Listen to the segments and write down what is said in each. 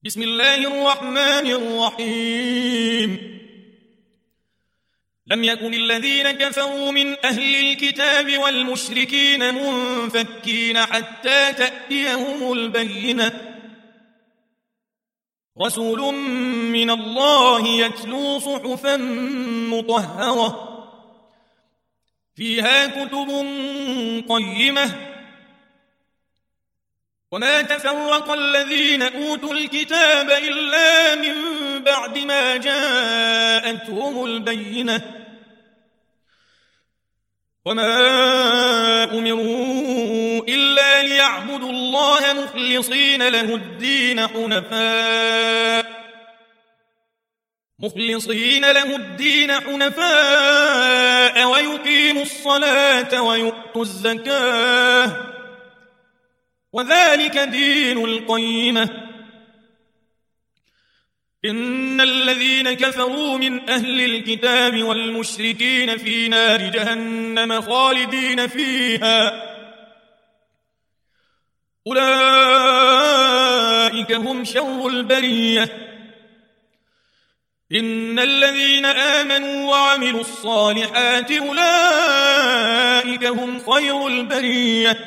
بسم الله الرحمن الرحيم. لم يكن الذين كفروا من أهل الكتاب والمشركين منفكين حتى تأتيهم البينة، رسول من الله يتلو صحفا مطهرة فيها كتب قيمة، وما تفرق الذين أوتوا الكتاب إلا من بعد ما جاءتهم البينة، وما أمروا إلا ليعبدوا الله مخلصين له الدين حنفاء ويقيموا الصلاة ويؤتوا الزكاة، وذلك دين القيمة. إن الذين كفروا من أهل الكتاب والمشركين في نار جهنم خالدين فيها، أولئك هم شر البرية. إن الذين آمنوا وعملوا الصالحات أولئك هم خير البرية،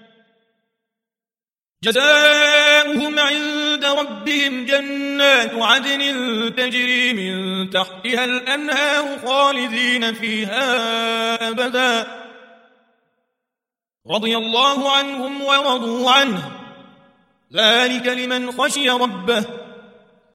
جزاؤهم عند ربهم جنات عدن تجري من تحتها الأنهار خالدين فيها أبدا، رضي الله عنهم ورضوا عنه، ذلك لمن خشي ربه.